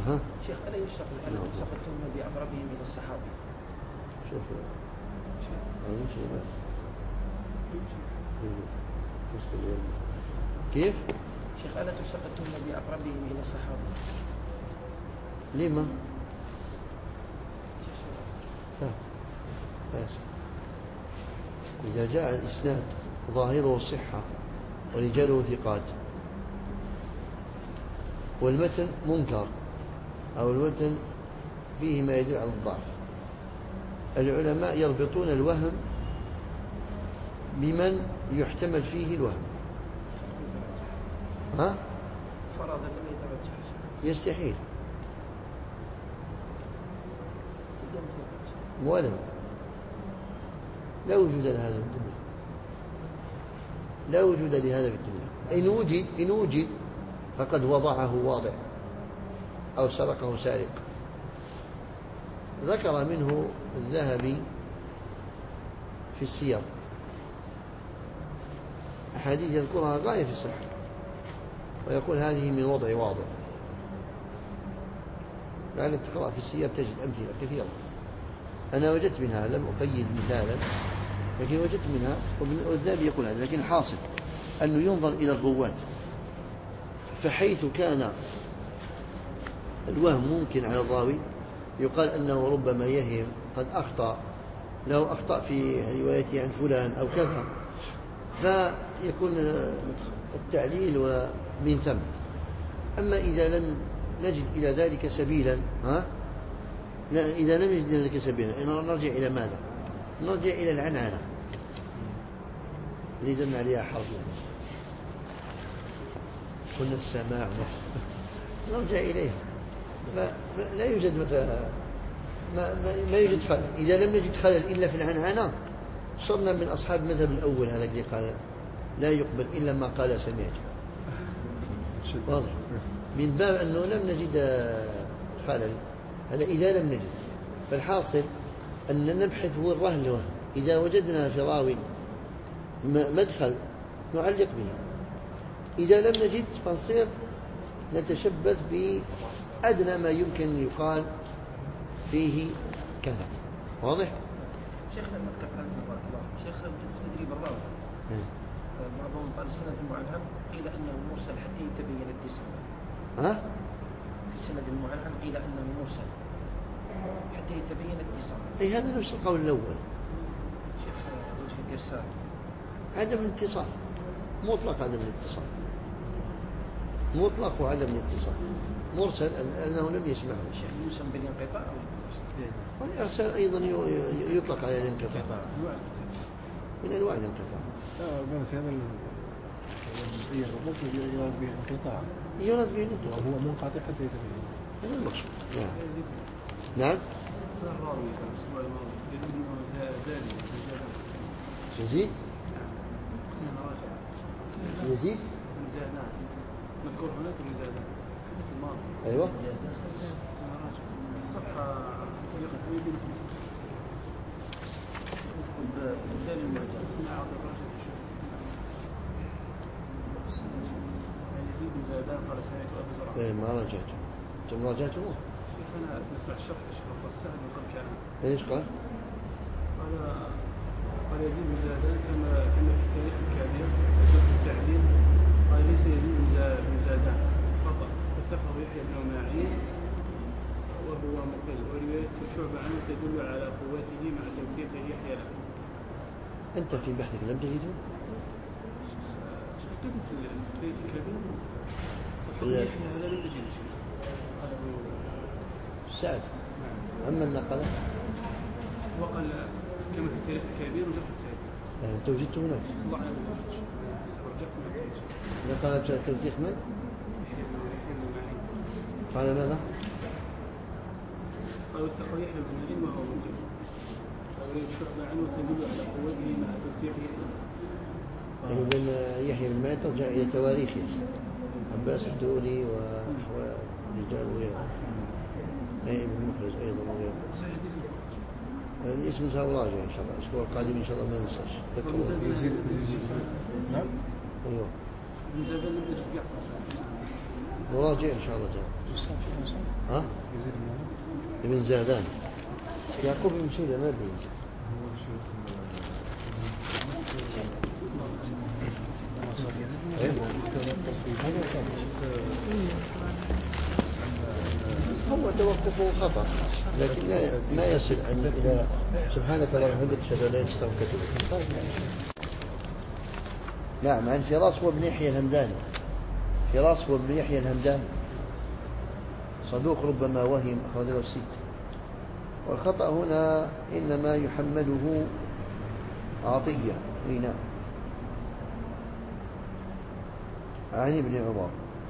شيخ ألا يشتق التهمة بأقربهم إلى الصحابة؟ شوف كيف؟ شيخ ألا تشتق التهمة بأقربهم إلى الصحابة؟ لما؟ إذا جاء الإسناد ظاهره الصحة ورجاله ثقات والمتن منكر أو المتن فيه ما يدل على الضعف، العلماء يربطون الوهم بمن يحتمل فيه الوهم. فرض لم يترجح. يستحيل ولو لا وجود لهذا في الدنيا، لا وجود لهذا في الدنيا. إن وجد فقد وضعه واضع أو سرقه سارق. ذكر منه الذهبي في السير أحاديث يذكرها غاية في الصحة، ويقول هذه من وضع واضع. لأنك تقرأ في السير تجد أمثلة كثيرة. أنا وجدت منها، لم أقيد مثالا، لكن وجدت منها. والذهبي يقول هذا، لكن حاصل أنه ينظر إلى الرواة، فحيث كان الوهم ممكن على الراوي يقال أنه ربما يهم قد أخطأ، لو أخطأ في روايته عن فلان أو كذا، فيكون التعليل ومن ثم. أما إذا لم نجد إلى ذلك سبيلا، إذا لم نجد إلى ذلك سبيلا، نرجع إلى ماذا؟ نرجع إلى العنعنة اللي دلنا عليها حرف قلنا السماع، نرجع إليها. لا يوجد ما يوجد خلل. إذا لم نجد خلل إلا في العنعنة صرنا من أصحاب المذهب الأول، هذا اللي قال لا يقبل إلا ما قال سمعت. واضح؟ من باب أنه لم نجد خلل، هذا إذا لم نجد. فالحاصل أن نبحث هو الرهن له. إذا وجدنا في راوي مدخل نعلق به، إذا لم نجد فنصير نتشبث بأدنى ما يمكن يقال فيه كذا. واضح؟ شيخ لما ذكرنا بارك الله، شيخ تدريب الراوي بعضهم قال السند المعنعن قيل أنه مرسل حتى يتبين الاتصال. في السند المعنعن قيل أنه مرسل حتى يتبين الاتصال. أي هذا نفس القول الأول. شيخ في الإرسال عدم الاتصال مطلق، عدم الاتصال مطلق، وعدم الاتصال مرسل أنه لم يسمعه. شيخ يوسم بالانقطاع والإرسال أيضا يطلق على الانقطاع، من أنواع الانقطاع. في هذا يراد به انقطاع، يراد به انقطاع، وهو منقطع حتى يتبين. هذا المقصود. نعم. يزيد يزيد مذكور هناك المزادات. أيوة. صفحة الثاني المعجز مع عبد الراشد يزيد مزادات قال سمعت أبو زرع. ما راجعته. ثم راجعته؟ شيخ أنا نسمع الشرح الشيخ الفصاح من قبل كلام. ايش قال؟ قال يزيد مزادات كما في التاريخ الكبير وشرح التعليم قال ليس يزيد مزادات خطأ، وثقه يحيى بن معين وهو مقل، ورواية شعبة عنه تدل على قوته مع توثيق يحيى له. أنت في بحثك لم تجده؟ شكيت في التاريخ الكبير تصحيح يحيى هذا لم تجد شيء. سعد أما النقلة وقال كما في التاريخ الكبير وجرح التاريخ. أنت وجدته هناك؟ الله أعلم. رجعت من التاريخ. نقلت توثيق من؟ قال ماذا؟ قال وثقه يحيى بن معين وهو منجب، ورواية شعبة عنه تدل على قوته مع توثيقه. يعني بين يحيى بن معين ترجع إلى تواريخه، عباس الدولي وأحوال رجال وغيره، أي ابن مخرج أيضا وغيره. الاسم سأراجع إن شاء الله الأسبوع القادم إن شاء الله ما ننساش. نعم. أيوه. من زمان لم تجد يعقوب. مراجع إن شاء الله تعالى. ها؟ يزيد المهم. ابن زادان. يعقوب بن شيبة ما بين. هو الشيخ هو توقفه خطأ، لكن ما يصل إلى سبحانك اللهم وبحمدك أشهد أن لا إله إلا أنت أستغفرك. نعم، عن فراس هو ابن يحيى الهمداني. فراس هو ابن يحيى الهمداني صدوق ربما وهم، أخرجه الستة. والخطأ هنا إنما يحمله عطية هنا عن ابن عمر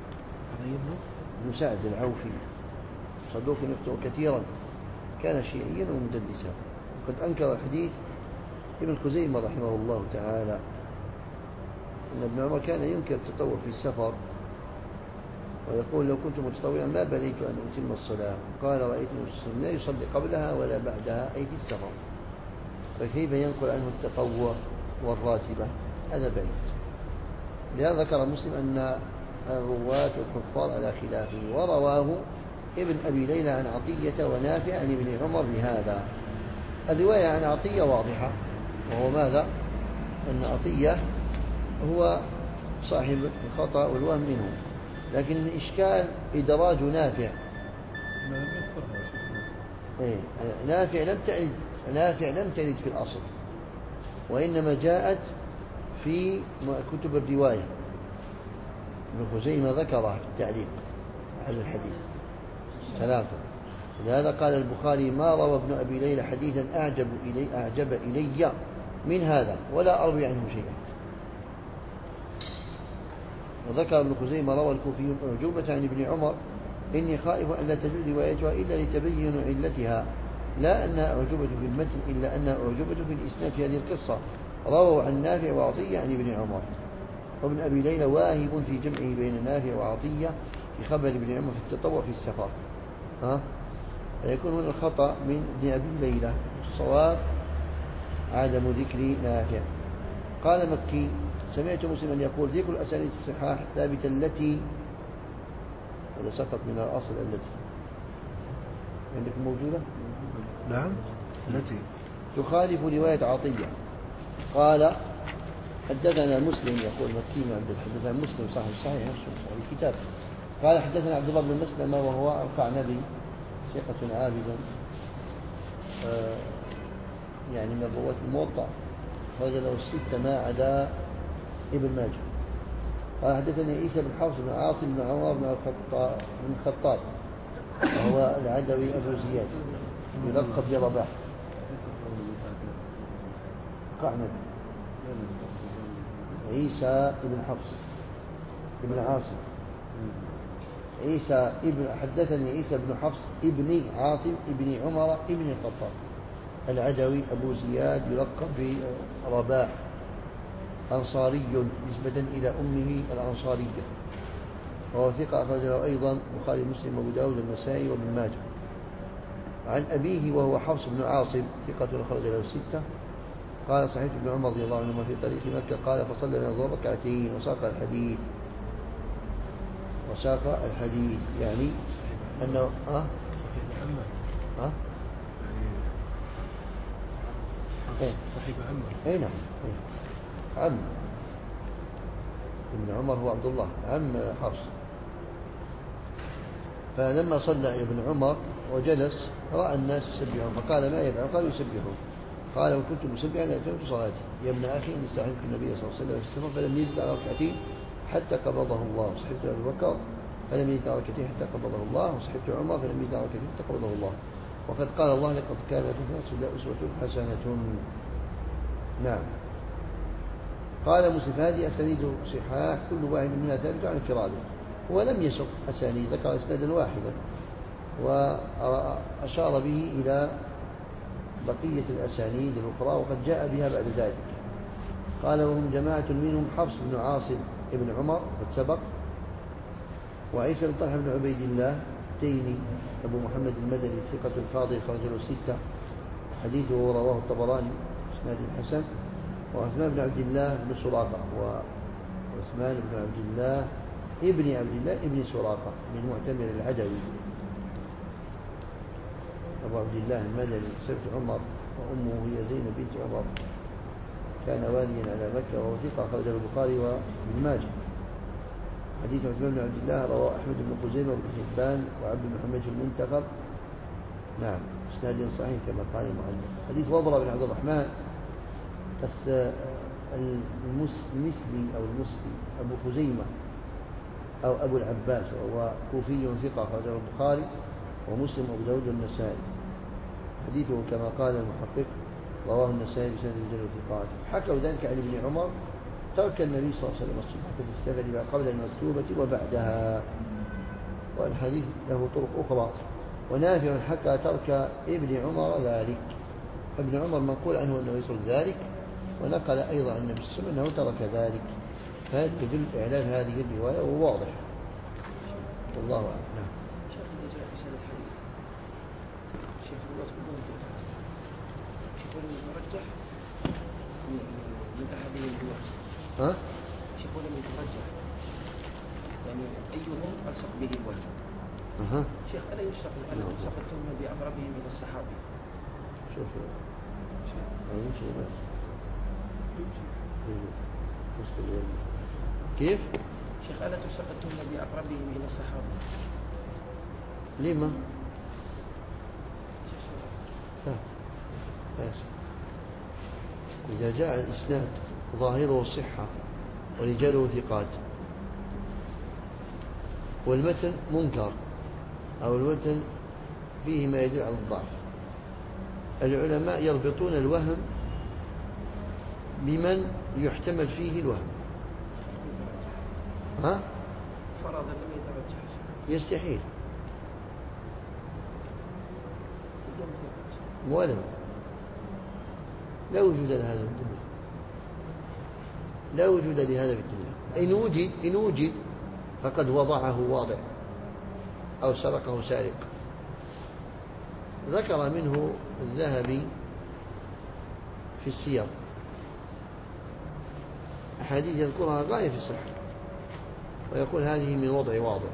بن سعد العوفي صدوق يخطئ كثيرا، كان شيعيا ومدلسا، وقد أنكر الحديث ابن خزيمة رحمه الله تعالى أن ابن عمر كان ينكر التطوع في السفر، ويقول لو كنت متطوعا ما بليت أن أتم الصلاة، قال رأيت المسلم لا يصلي قبلها ولا بعدها أي في السفر، فكيف ينقل عنه التطوع والراتبة؟ هذا بعيد. لهذا ذكر مسلم أن الرواة والحفاظ على خلافه، ورواه ابن أبي ليلى عن عطية ونافع عن ابن عمر بهذا. الرواية عن عطية واضحة، وهو ماذا؟ أن عطية هو صاحب الخطأ والوهم منه، لكن الإشكال إدراج نافع. نافع لم ترد في الأصل، وإنما جاءت في كتب الرواية. ابن خزيمة ذكرها في التعليق على الحديث ثلاثة. لهذا قال البخاري ما روى ابن أبي ليلى حديثا أعجب إلي من هذا ولا أروي عنه شيئا. وذكر ابن خزيمة روى الكوفي أعجوبة عن ابن عمر إني خائف أن لا تجوز روايتها إلا لتبين علتها، لا أنها أعجوبة في المتن إلا أنها أعجوبة في الإسناد في هذه القصة. رووا عن نافع وعطية عن ابن عمر. وابن أبي ليلى واهب في جمعه بين نافع وعطية في خبر ابن عمر في التطوع في السفر. فيكون هنا الخطأ من ابن أبي ليلى، الصواب عدم ذكر نافع. قال مكي سمعت مسلما يقول ذكر الأسانيد الصحاح الثابتة التي، هذا سقط من الأصل التي عندكم موجودة؟ نعم التي تخالف رواية عطية. قال حدثنا مسلم، يقول مكي بن عبد حدثنا مسلم صاحب الصحيح الكتاب، قال حدثنا عبد الله بن مسلم وهو القعنبي ثقة عابدا يعني من رواة الموطأ، هذا له الستة ما عدا ابن ماجه. قال حدثني عيسى بن حفص بن عاصم بن عمر بن الخطاب وهو العدوي أبو زياد يلقب برباح قعنبي. عيسى بن حفص بن عاصم، عيسى ابن حدثني عيسى بن حفص ابن عاصم ابن عمر ابن الخطاب العدوي أبو زياد يلقب برباح، أنصاري نسبة إلى أمه الأنصارية، وهو ثقة أخرجه أيضا البخاري مسلم وأبو داود والنسائي وابن ماجه. عن أبيه وهو حفص بن عاصم ثقة أخرج له الستة. قال صحيح ابن عمر رضي الله عنهما في طريق مكة قال فصلى من الظهر ركعتين وساق الحديث يعني أنه صحيح عمر. أي نعم عم ابن عمر هو عبد الله عم حفص. فلما صلى ابن عمر وجلس رأى الناس يسبحون فقال ما يفعل؟ قالوا يسبحون. قال وكنت مسبحا لأتممت صلاتي. يا ابن أخي إن استحببت النبي صلى الله عليه وسلم في السفر فلم يزد على ركعتين حتى قبضه الله، وصحبت أبي بكر فلم يزد على ركعتين حتى قبضه الله، وصحبت عمر فلم يزد على ركعتين حتى قبضه الله. وقد قال الله لقد كان لكم في رسول الله أسوة حسنة. نعم. قال مسلم هذه أسانيد صحاح كل واحد منها ثابت عن انفراده، ولم يسق أسانيد، ذكر إسنادا واحدا وأشار به إلى بقية الأسانيد الأخرى وقد جاء بها بعد ذلك. قال وهم جماعة منهم حفص بن عاصم ابن عمر قد سبق، وعيسى بن طلحة بن عبيد الله التيمي أبو محمد المدني ثقة الفاضل خرج له الستة، حديثه رواه الطبراني إسناد حسن. وعثمان بن عبد الله بن سراقة، وعثمان بن عبد الله ابن عبد الله ابن سراقة من معتمر العدوي أبو عبد الله المدني سيف عمر وأمه هي زينب بنت عمر، كان واليا على مكة وهو ثقة، أخرجه البخاري وابن ماجه. حديث عثمان بن عبد الله رواه أحمد بن خزيمة وابن حبان وعبد محمد في المنتخب. نعم، إسناد صحيح كما قال المؤلف. حديث وبرة بن عبد الرحمن المسلي أو المسلي أبو خزيمة أو أبو العباس، وهو كوفي ثقة، أخرجه البخاري ومسلم وأبو داود والنسائي. حديثه كما قال المحقق رواه النسائي بسند رجال الثقات. حكوا ذلك عن ابن عمر ترك النبي صلى الله عليه وسلم الصبح في السفر قبل المكتوبة وبعدها، والحديث له طرق أخرى. ونافع حكى ترك ابن عمر ذلك، ابن عمر منقول عنه أنه يصل ذلك، ونقل أيضا عن النبي صلى الله عليه وسلم أنه ترك ذلك، فهذا يدل إعلان هذه الرواية وواضح، والله أعلم. نعم. شيخ اللي جاء في سنة حديث شيخ الله تقول شيخ ولم يترجح من أحدهم الوقت. ها؟ شيخ ولم يترجح يعني أيهم ألصق به الوجه. شيخ ألا يلصق التهمة بأقربهم إلى الصحابي؟ شوف كيف؟ شيخ ألا تلصق التهمة بأقربهم إلى الصحابي؟ لما؟ لا. إذا جاء الإسناد ظاهره الصحة ورجاله ثقات والمتن منكر أو المتن فيه ما يدل على الضعف، العلماء يربطون الوهم بمن يحتمل فيه الوهم. ها؟ فرض لم يترجح يستحيل ولو لا وجود لهذا في الدنيا، لا وجود لهذا في الدنيا. إن وجد فقد وضعه واضع أو سرقه سارق. ذكر منه الذهبي في السير أحاديث يذكرها غاية في الصحة، ويقول هذه من وضع واضع.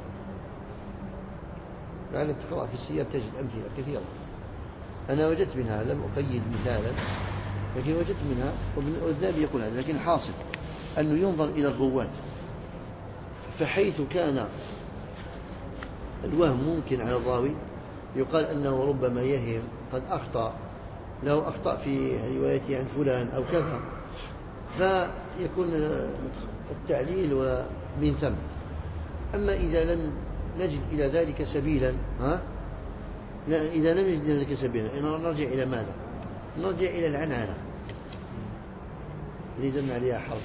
لعلك تقرأ في السير تجد أمثلة كثيرة. أنا وجدت منها، لم أقيد مثالا، لكن وجدت منها، والذهبي يقول هذا. لكن الحاصل أنه ينظر إلى الرواة، فحيث كان الوهم ممكن على الراوي يقال أنه ربما يهم قد أخطأ، له أخطأ في روايته عن فلان أو كذا، فيكون التعليل ومن ثم. أما إذا لم نجد إلى ذلك سبيلا، إذا لم نجد ذلك سبيلا، نرجع إلى ماذا؟ نرجع إلى العنعنة اللي دلنا عليها حرف،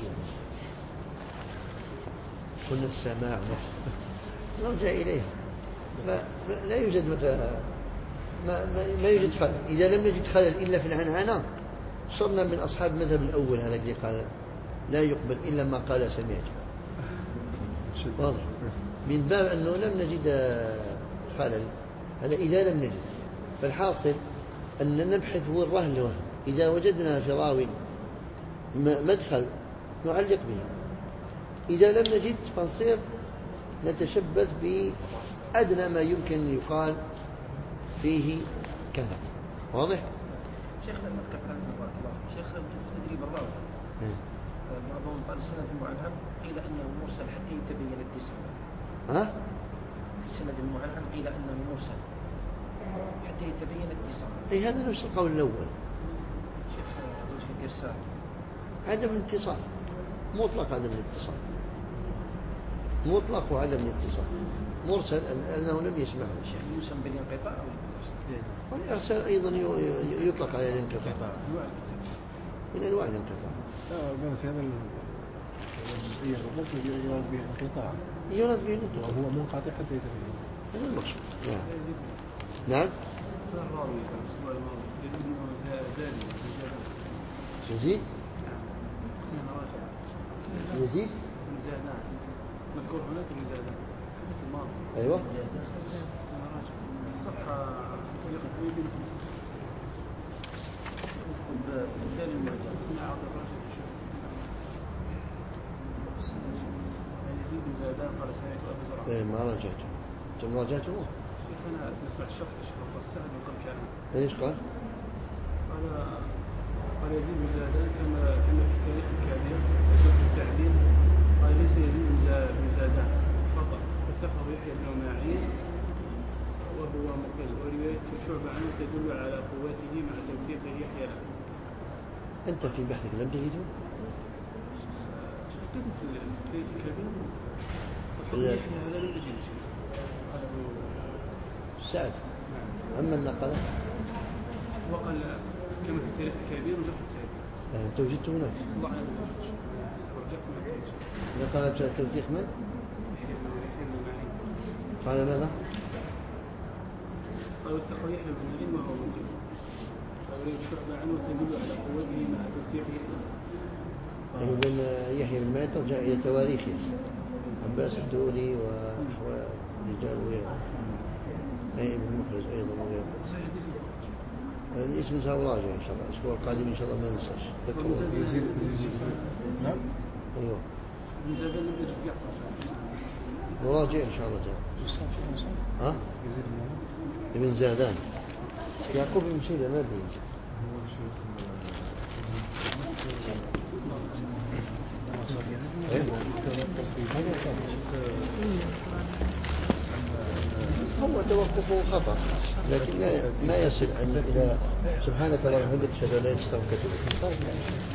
قلنا السماع، نرجع إليها. لا يوجد ما يوجد خلل. إذا لم نجد خلل إلا في العنعنة صرنا من أصحاب المذهب الأول، هذا اللي قال لا يقبل إلا ما قال سمعت. واضح؟ من باب أنه لم نجد خلل، هذا إذا لم نجد. فالحاصل أن نبحث وين الرهن له. إذا وجدنا في راوي مدخل نعلق به، إذا لم نجد فنصير نتشبث بأدنى ما يمكن يقال فيه كذا. واضح؟ شيخنا المذكر بارك الله شيخ تدريب الراوي بعضهم قال السند المعنعن قيل انه مرسل حتى يتبين الاتصال. ها؟ السند المعنعن قيل انه مرسل حتى يتبين الاتصال. اي هذا نفس القول الاول. شيخ في الارسال عدم الاتصال مطلق، عدم الاتصال مطلق، وعدم الاتصال مرسل انه لم يسمعه. شيخ يوسم بالانقطاع والإرسال أيضا يطلق على الانقطاع، من أنواع الانقطاع. في هذا الجزئية يراد به انقطاع، يراد به انقطاع، وهو منقطع حتى يتبين. هذا المقصود. نعم. يزيد. يزيد. مذكور هناك الزيادات. أيوة. صفحة ما راجعته. ثم راجعته؟ أنا أسمع الشرح الشيخ الفصاح نقل كلام. ايش قال؟ قال يزيد زادا كما في تاريخ الكبير وشرح التعديل. قال ليس يزيد بزادان خطأ وثقه يحيى بن معين وهو مقل، ورواية شعبة عنه تدل على قوته مع توثيقه يحيى له. أنت في بحثك لم تجده؟ شكيت في التاريخ الكبير تصور لا. يحيى هذا لم تجد شيء قاله. سعد. نعم. أما النقل وقال كما في التاريخ الكبير وشرح التعديل. أنت وجدته هناك؟ الله أعلم. رجعت ما لقيتش. نقل توثيق من؟ يحيى بن معين. قال ماذا؟ قال وثقه يحيى بن معين وهو مقل، ورواية شعبة عنه تدل على قوته مع توثيقه. إذن يحيى بن معين ترجع إلى تواريخه، عباس الدولي وأحوال رجال وغيره، أي ابن محرز أيضا وغيره. صحيح الاسم. الاسم سأراجع إن شاء الله الأسبوع القادم إن شاء الله ما ننساش. ذكروا. يزيد نعم. أيوه. ابن زيد لم يجد يعقوب. نراجع إن شاء الله تعالى. ها؟ يزيد المعنى ابن زادان. يعقوب بن شيبة ما بين. هو الشيخ إيه؟ هو توقفه خطأ، لكن ما يصل إلى سبحانك اللهم وبحمدك أشهد أن لا إله إلا أنت أستغفرك وأتوب إليك.